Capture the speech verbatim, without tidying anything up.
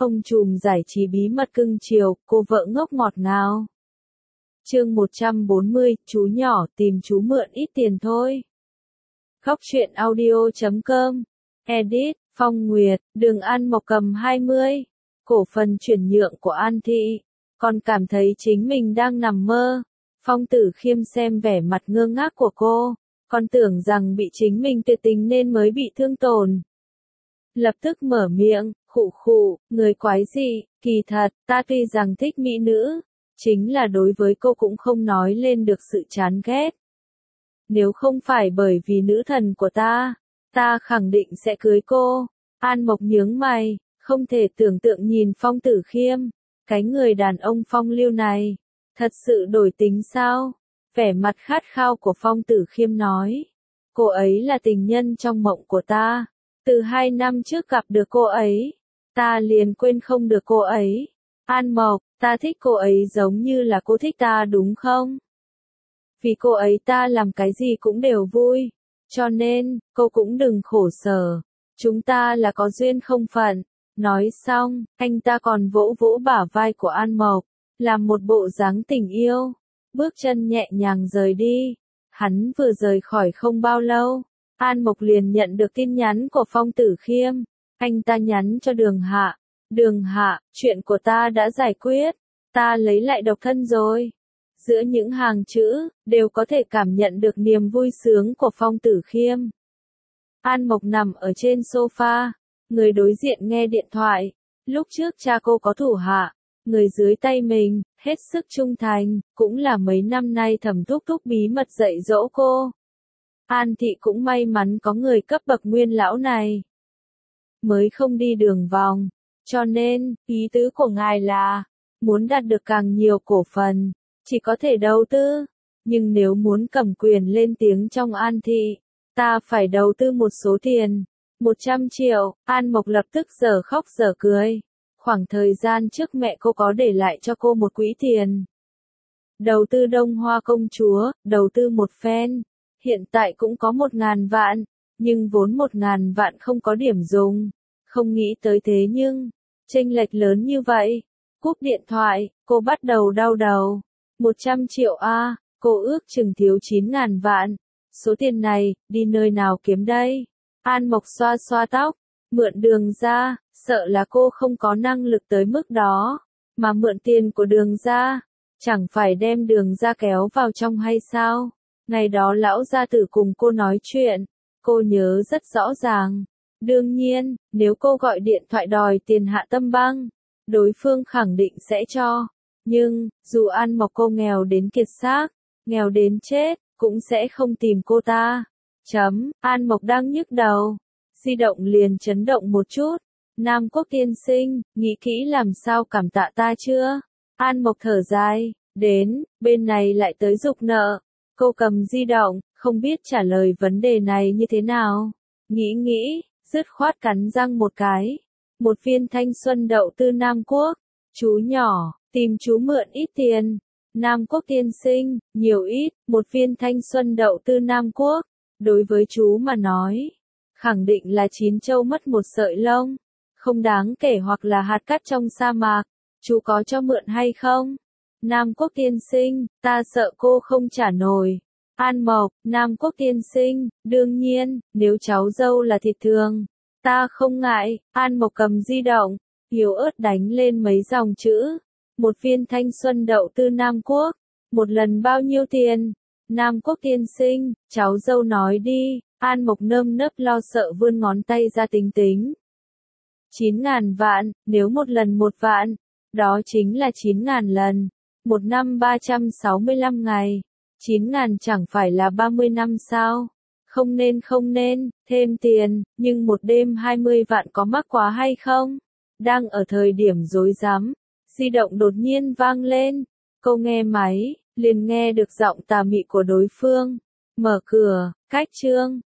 Ông trùm giải trí bí mật cưng chiều, cô vợ ngốc ngọt ngào. Chương một trăm bốn mươi, chú nhỏ tìm chú mượn ít tiền thôi. Góc truyện audio chấm com. Edit, Phong Nguyệt, Đường An Mộc cầm hai mươi. Cổ phần chuyển nhượng của An Thị. Còn cảm thấy chính mình đang nằm mơ. Phong Tử Khiêm xem vẻ mặt ngơ ngác của cô. Còn tưởng rằng bị chính mình tuyệt tình nên mới bị thương tổn. Lập tức mở miệng, khụ khụ, người quái gì, kỳ thật, ta tuy rằng thích mỹ nữ. Chính là đối với cô cũng không nói lên được sự chán ghét. Nếu không phải bởi vì nữ thần của ta, ta khẳng định sẽ cưới cô. An Mộc nhướng mày, không thể tưởng tượng nhìn Phong Tử Khiêm. Cái người đàn ông phong lưu này, thật sự đổi tính sao? Vẻ mặt khát khao của Phong Tử Khiêm nói. Cô ấy là tình nhân trong mộng của ta. Từ hai năm trước gặp được cô ấy, ta liền quên không được cô ấy. An Mộc, ta thích cô ấy giống như là cô thích ta đúng không? Vì cô ấy ta làm cái gì cũng đều vui. Cho nên, cô cũng đừng khổ sở. Chúng ta là có duyên không phận. Nói xong, anh ta còn vỗ vỗ bả vai của An Mộc, làm một bộ dáng tình yêu. Bước chân nhẹ nhàng rời đi. Hắn vừa rời khỏi không bao lâu, An Mộc liền nhận được tin nhắn của Phong Tử Khiêm. Anh ta nhắn cho Đường Hạ. Đường Hạ, chuyện của ta đã giải quyết. Ta lấy lại độc thân rồi. Giữa những hàng chữ, đều có thể cảm nhận được niềm vui sướng của Phong Tử Khiêm. An Mộc nằm ở trên sofa. Người đối diện nghe điện thoại. Lúc trước cha cô có thủ hạ. Người dưới tay mình, hết sức trung thành, cũng là mấy năm nay thầm thúc thúc bí mật dạy dỗ cô. An Thị cũng may mắn có người cấp bậc nguyên lão này. Mới không đi đường vòng. Cho nên, ý tứ của ngài là, muốn đạt được càng nhiều cổ phần, chỉ có thể đầu tư. Nhưng nếu muốn cầm quyền lên tiếng trong An Thị, ta phải đầu tư một số tiền. một trăm triệu, An Mộc lập tức giờ khóc giờ cười. Khoảng thời gian trước mẹ cô có để lại cho cô một quỹ tiền. Đầu tư Đông Hoa công chúa, đầu tư một phen. Hiện tại cũng có một ngàn vạn, nhưng vốn một ngàn vạn không có điểm dùng. Không nghĩ tới thế nhưng, chênh lệch lớn như vậy. Cúp điện thoại, cô bắt đầu đau đầu. một trăm triệu a, cô ước chừng thiếu chín ngàn vạn. Số tiền này, đi nơi nào kiếm đây? An Mộc xoa xoa tóc, mượn Đường ra, sợ là cô không có năng lực tới mức đó. Mà mượn tiền của Đường ra, chẳng phải đem Đường ra kéo vào trong hay sao? Ngày đó lão gia tử cùng cô nói chuyện, cô nhớ rất rõ ràng. Đương nhiên, nếu cô gọi điện thoại đòi tiền Hạ Tâm Băng, đối phương khẳng định sẽ cho. Nhưng, dù An Mộc cô nghèo đến kiệt xác, nghèo đến chết, cũng sẽ không tìm cô ta. Chấm, An Mộc đang nhức đầu. Di động liền chấn động một chút. Nam Quốc tiên sinh, nghĩ kỹ làm sao cảm tạ ta chưa? An Mộc thở dài, đến, bên này lại tới giục nợ. Cô cầm di động, không biết trả lời vấn đề này như thế nào. Nghĩ nghĩ, dứt khoát cắn răng một cái. Một viên thanh xuân đậu tư Nam Quốc. Chú nhỏ, tìm chú mượn ít tiền. Nam Quốc tiên sinh, nhiều ít, một viên thanh xuân đậu tư Nam Quốc. Đối với chú mà nói, khẳng định là chín châu mất một sợi lông. Không đáng kể hoặc là hạt cát trong sa mạc. Chú có cho mượn hay không? Nam Quốc tiên sinh, ta sợ cô không trả nổi. An Mộc, Nam Quốc tiên sinh, đương nhiên, nếu cháu dâu là thịt thường, ta không ngại. An Mộc cầm di động, yếu ớt đánh lên mấy dòng chữ. Một viên thanh xuân đậu tư Nam Quốc, một lần bao nhiêu tiền? Nam Quốc tiên sinh, cháu dâu nói đi. An Mộc nơm nớp lo sợ vươn ngón tay ra tính tính. Chín ngàn vạn, nếu một lần một vạn, đó chính là chín ngàn lần. Một năm ba trăm sáu mươi lăm ngày. Chín ngàn chẳng phải là ba mươi năm sao? Không nên không nên, thêm tiền, nhưng một đêm hai mươi vạn có mắc quá hay không? Đang ở thời điểm rối rắm, di động đột nhiên vang lên. Cô nghe máy, liền nghe được giọng tà mị của đối phương. Mở cửa, cách chương.